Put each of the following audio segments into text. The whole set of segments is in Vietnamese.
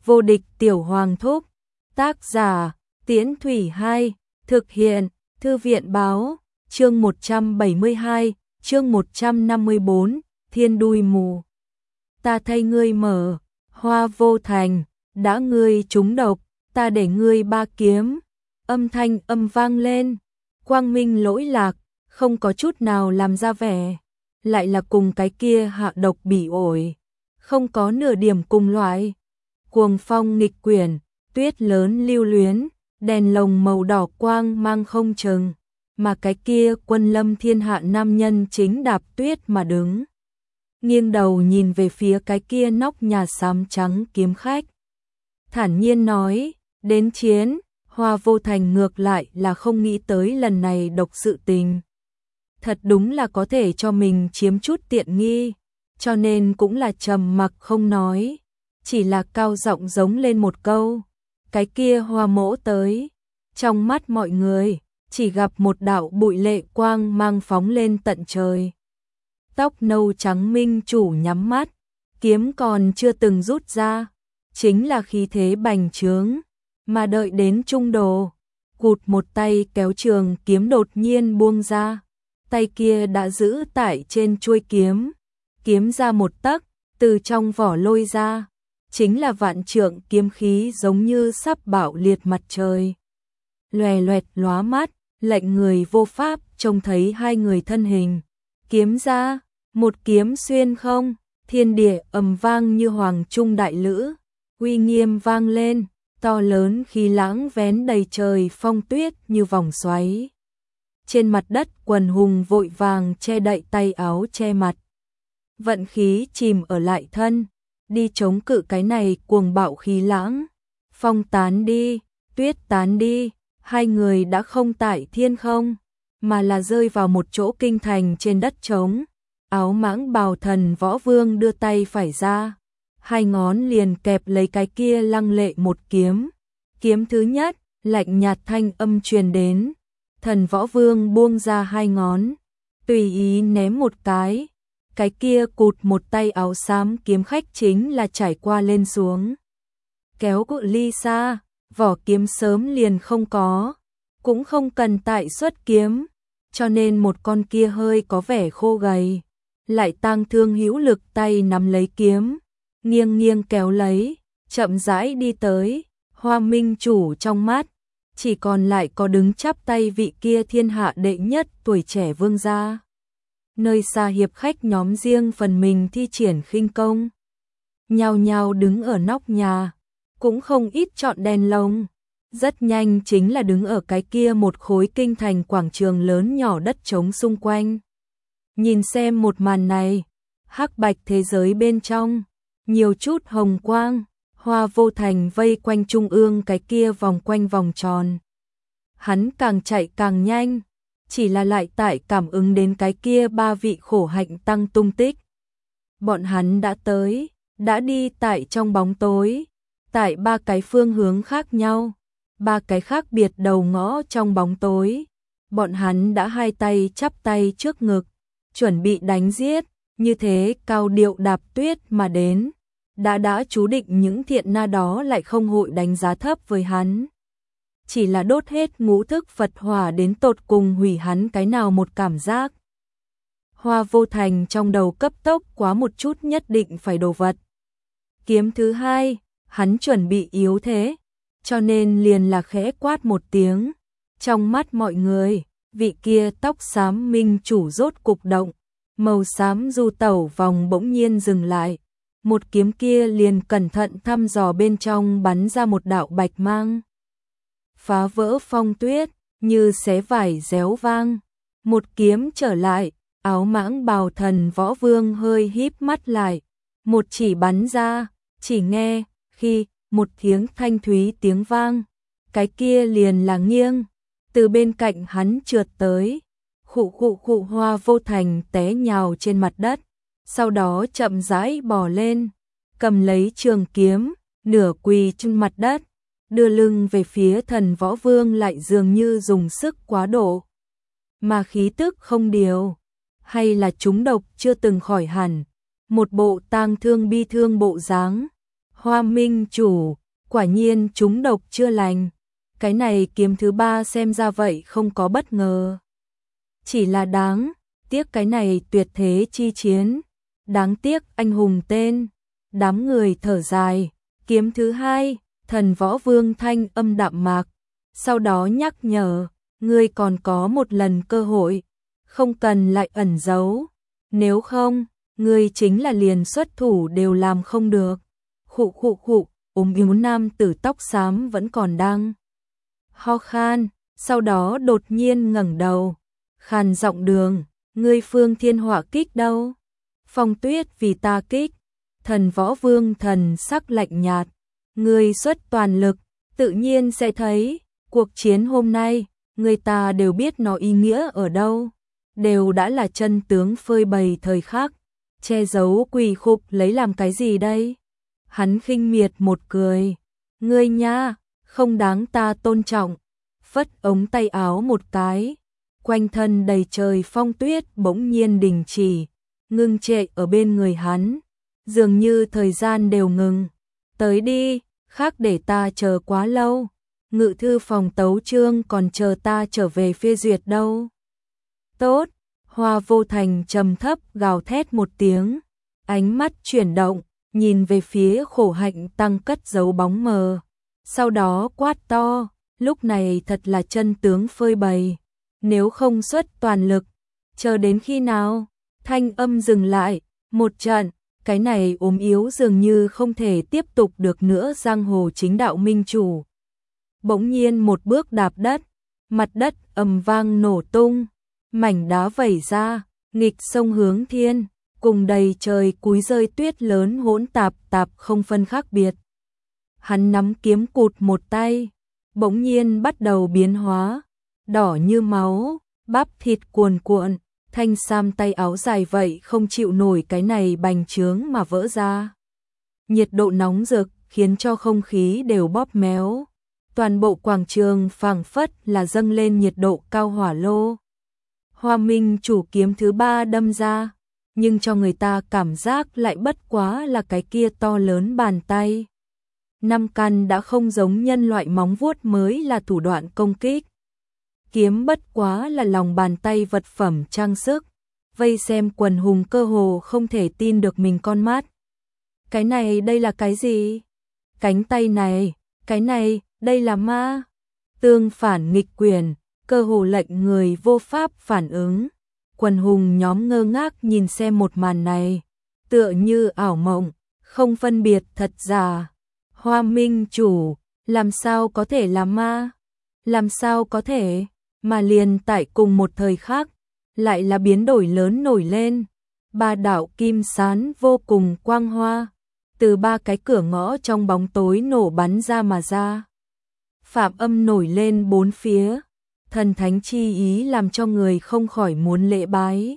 Vô địch tiểu hoàng thúc. Tác giả, Tiễn Thủy 2, thực hiện, Thư viện báo, chương 172, chương 154, thiên đuôi mù. Ta thay ngươi mở, Hoa Vô Thành, đã ngươi trúng độc, ta để ngươi 3 kiếm. Âm thanh vang lên, quang minh lỗi lạc, không có chút nào làm ra vẻ, lại là cùng cái kia hạ độc bỉ ổi, không có nửa điểm cùng loại. Cuồng phong nghịch quyển, tuyết lớn lưu luyến, đèn lồng màu đỏ quang mang không chừng, mà cái kia quân lâm thiên hạ nam nhân chính đạp tuyết mà đứng. Nghiêng đầu nhìn về phía cái kia nóc nhà xám trắng kiếm khách. Thản nhiên nói, đến chiến. Hoa Vô Thành ngược lại là không nghĩ tới lần này độc sự tình. Thật đúng là có thể cho mình chiếm chút tiện nghi, cho nên cũng là trầm mặc không nói, chỉ là cao giọng giống lên một câu. Cái kia Hoa mỗ tới. Trong mắt mọi người, chỉ gặp một đạo bụi lệ quang mang phóng lên tận trời. Tóc nâu trắng minh chủ nhắm mắt, kiếm còn chưa từng rút ra, chính là khí thế bành trướng. Mà đợi đến trung đồ, cụt một tay kéo trường kiếm đột nhiên buông ra, tay kia đã giữ tại trên chuôi kiếm, kiếm ra một tấc, từ trong vỏ lôi ra, chính là vạn trượng kiếm khí giống như sắp bạo liệt mặt trời. Loè loẹt lóa mắt, lệnh người vô pháp trông thấy hai người thân hình. Kiếm ra, một kiếm xuyên không, thiên địa ầm vang như hoàng trung đại lữ, uy nghiêm vang lên. To lớn khí lãng vén đầy trời phong tuyết như vòng xoáy. Trên mặt đất quần hùng vội vàng che đậy tay áo che mặt. Vận khí chìm ở lại thân, đi chống cự cái này cuồng bạo khí lãng. Phong tán đi, tuyết tán đi, hai người đã không tại thiên không, mà là rơi vào một chỗ kinh thành trên đất trống. Áo mãng bào thần võ vương đưa tay phải ra. Hai ngón liền kẹp lấy cái kia lăng lệ một kiếm. Kiếm thứ nhất, lạnh nhạt thanh âm truyền đến. Thần võ vương buông ra hai ngón, tùy ý ném một cái. Cái kia cụt một tay áo xám kiếm khách chính là trải qua lên xuống. Kéo cự ly xa, vỏ kiếm sớm liền không có, cũng không cần tại xuất kiếm, cho nên một con kia hơi có vẻ khô gầy, lại tang thương hữu lực tay nắm lấy kiếm. Nghiêng nghiêng kéo lấy, chậm rãi đi tới. Hoa minh chủ trong mắt, chỉ còn lại có đứng chắp tay vị kia thiên hạ đệ nhất tuổi trẻ vương gia. Nơi xa hiệp khách nhóm riêng phần mình thi triển khinh công, nhao nhao đứng ở nóc nhà, cũng không ít chọn đèn lồng. Rất nhanh chính là đứng ở cái kia một khối kinh thành quảng trường lớn nhỏ đất trống xung quanh. Nhìn xem một màn này, hắc bạch thế giới bên trong, nhiều chút hồng quang. Hoa Vô Thành vây quanh trung ương cái kia vòng quanh vòng tròn. Hắn càng chạy càng nhanh, chỉ là lại tại cảm ứng đến cái kia ba vị khổ hạnh tăng tung tích. Bọn hắn đã tới, đã đi tại trong bóng tối, tại ba cái phương hướng khác nhau, ba cái khác biệt đầu ngõ trong bóng tối. Bọn hắn đã hai tay chắp tay trước ngực, chuẩn bị đánh giết, như thế cao điệu đạp tuyết mà đến. Đã chú định những thiện na đó lại không hội đánh giá thấp với hắn. Chỉ là đốt hết ngũ thức Phật hỏa đến tột cùng hủy hắn cái nào một cảm giác. Hoa Vô Thành trong đầu cấp tốc quá một chút nhất định phải đồ vật. Kiếm thứ hai, hắn chuẩn bị yếu thế, cho nên liền là khẽ quát một tiếng. Trong mắt mọi người, vị kia tóc xám minh chủ rốt cục động, màu xám du tẩu vòng bỗng nhiên dừng lại. Một kiếm kia liền cẩn thận thăm dò bên trong bắn ra một đạo bạch mang. Phá vỡ phong tuyết, như xé vải réo vang. Một kiếm trở lại, áo mãng bào thần võ vương hơi híp mắt lại. Một chỉ bắn ra, chỉ nghe, khi, một tiếng thanh thúy tiếng vang. Cái kia liền là nghiêng, từ bên cạnh hắn trượt tới. Khụ Hoa Vô Thành té nhào trên mặt đất. Sau đó chậm rãi bò lên, cầm lấy trường kiếm, nửa quỳ trên mặt đất, đưa lưng về phía thần võ vương lại dường như dùng sức quá độ. Mà khí tức không điều, hay là trúng độc chưa từng khỏi hẳn, một bộ tang thương bi thương bộ dáng. Hoa Minh chủ, quả nhiên chúng độc chưa lành. Cái này kiếm thứ 3 xem ra vậy không có bất ngờ. Chỉ là đáng tiếc cái này tuyệt thế chi chiến. Đáng tiếc anh hùng tên. Đám người thở dài. Kiếm thứ 2, Thần Võ Vương thanh âm đạm mạc. Sau đó nhắc nhở, ngươi còn có một lần cơ hội. Không cần lại ẩn giấu. Nếu không, ngươi chính là liền xuất thủ đều làm không được. Khụ, ốm yếu nam tử tóc xám vẫn còn đang ho khan, sau đó đột nhiên ngẩng đầu, khàn giọng Đường, ngươi Phương Thiên Hỏa kích đâu? Phong Tuyết vì ta kích. Thần Võ Vương thần sắc lạnh nhạt, ngươi xuất toàn lực, tự nhiên sẽ thấy, cuộc chiến hôm nay, người ta đều biết nó ý nghĩa ở đâu, đều đã là chân tướng phơi bày thời khắc, che giấu quỷ khục lấy làm cái gì đây? Hắn khinh miệt một cười, ngươi nha, không đáng ta tôn trọng, phất ống tay áo một cái, quanh thân đầy trời phong tuyết bỗng nhiên đình chỉ, ngưng trệ ở bên người hắn, dường như thời gian đều ngừng. Tới đi, khác để ta chờ quá lâu, ngự thư phòng tấu chương còn chờ ta trở về phê duyệt đâu. Tốt, Hoa Vô Thành trầm thấp gào thét một tiếng, ánh mắt chuyển động, nhìn về phía Khổ Hạnh Tăng cất giấu bóng mờ, sau đó quát to, lúc này thật là chân tướng phơi bày, nếu không xuất toàn lực, chờ đến khi nào? Thanh âm dừng lại, một trận, cái này ốm yếu dường như không thể tiếp tục được nữa. Giang hồ chính đạo minh chủ bỗng nhiên một bước đạp đất, mặt đất ầm vang nổ tung, mảnh đá vẩy ra, nghịch sông hướng thiên, cùng đầy trời cúi rơi tuyết lớn hỗn tạp không phân khác biệt. Hắn nắm kiếm cụt một tay, bỗng nhiên bắt đầu biến hóa, đỏ như máu, bắp thịt cuồn cuộn, thanh sam tay áo dài vậy không chịu nổi cái này bành trướng mà vỡ ra. Nhiệt độ nóng rực khiến cho không khí đều bóp méo, toàn bộ quảng trường phảng phất là dâng lên nhiệt độ cao hỏa lô. Hoa Minh chủ kiếm thứ 3 đâm ra, nhưng cho người ta cảm giác lại bất quá là cái kia to lớn bàn tay. 5 căn đã không giống nhân loại móng vuốt mới là thủ đoạn công kích. Kiếm bất quá là lòng bàn tay vật phẩm trang sức, vây xem quần hùng cơ hồ không thể tin được mình con mắt. Cái này đây là cái gì? Cánh tay này, cái này, đây là ma. Tương phản nghịch quyền, cơ hồ lệnh người vô pháp phản ứng. Quần hùng nhóm ngơ ngác nhìn xem một màn này, tựa như ảo mộng, không phân biệt thật giả. Hoa Minh chủ, làm sao có thể là ma? Làm sao có thể? Mà liền tại cùng một thời khắc, lại là biến đổi lớn nổi lên. 3 đạo kim sán vô cùng quang hoa, từ 3 cái cửa ngõ trong bóng tối nổ bắn ra mà ra. Phạm âm nổi lên 4 phía, thần thánh chi ý làm cho người không khỏi muốn lễ bái.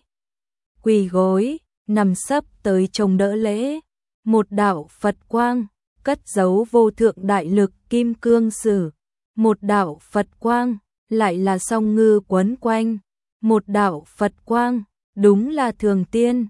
Quỳ gối, nằm sấp tới trông đỡ lễ. Một đạo Phật quang, cất giấu vô thượng đại lực kim cương sử. Một đạo Phật quang, lại là song ngư quấn quanh. Một đạo Phật quang, đúng là thường tiên.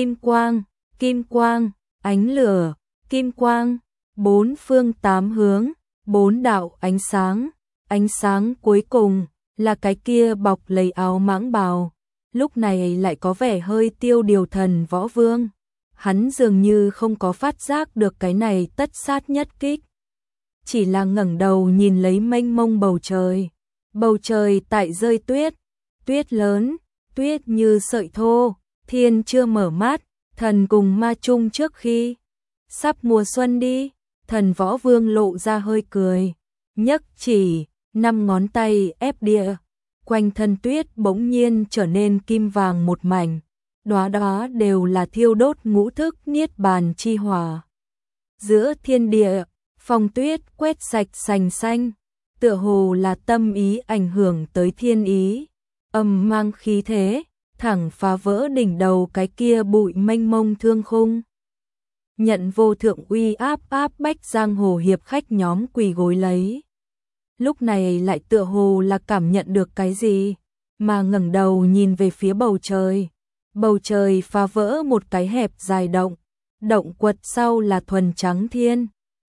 Kim quang, ánh lửa, kim quang, 4 phương 8 hướng, 4 đạo ánh sáng cuối cùng là cái kia bọc lấy áo mãng bào, lúc này lại có vẻ hơi tiêu điều. Thần Võ Vương, hắn dường như không có phát giác được cái này tất sát nhất kích, chỉ là ngẩng đầu nhìn lấy mênh mông bầu trời tại rơi tuyết, tuyết lớn, tuyết như sợi thô, thiên chưa mở mắt, thần cùng ma chung trước khi sắp mùa xuân đi. Thần Võ Vương lộ ra hơi cười, nhấc chỉ, 5 ngón tay ép địa, quanh thân tuyết bỗng nhiên trở nên kim vàng một mảnh, đóa đóa đều là thiêu đốt ngũ thức niết bàn chi hỏa. Giữa thiên địa, phong tuyết quét sạch sành xanh, tựa hồ là tâm ý ảnh hưởng tới thiên ý, âm mang khí thế, thẳng phá vỡ đỉnh đầu cái kia bụi mênh mông thương khung. Nhận vô thượng uy áp bách giang hồ hiệp khách nhóm quỳ gối lấy. Lúc này lại tựa hồ là cảm nhận được cái gì, mà ngẩng đầu nhìn về phía bầu trời. Bầu trời phá vỡ một cái hẹp dài động quật sau là thuần trắng thiên,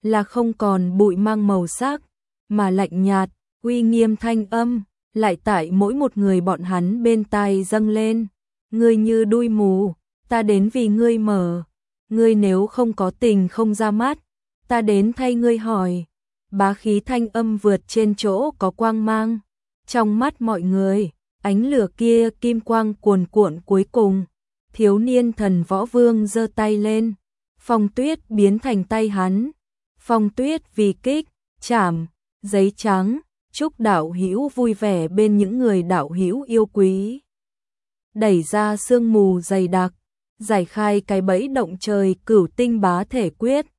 là không còn bụi mang màu sắc, mà lạnh nhạt, uy nghiêm thanh âm, lại tại mỗi một người bọn hắn bên tai dâng lên. Ngươi như đuôi mù, ta đến vì ngươi mở. Ngươi nếu không có tình không ra mắt, ta đến thay ngươi hỏi. Bá khí thanh âm vượt trên chỗ có quang mang. Trong mắt mọi người, ánh lửa kia kim quang cuồn cuộn cuối cùng. Thiếu niên thần võ vương giơ tay lên. Phong tuyết biến thành tay hắn. Phong tuyết vì kích, chảm, giấy trắng. Chúc đạo hữu vui vẻ bên những người đạo hữu yêu quý. Đẩy ra sương mù dày đặc, giải khai cái bẫy động trời cửu tinh bá thể quyết.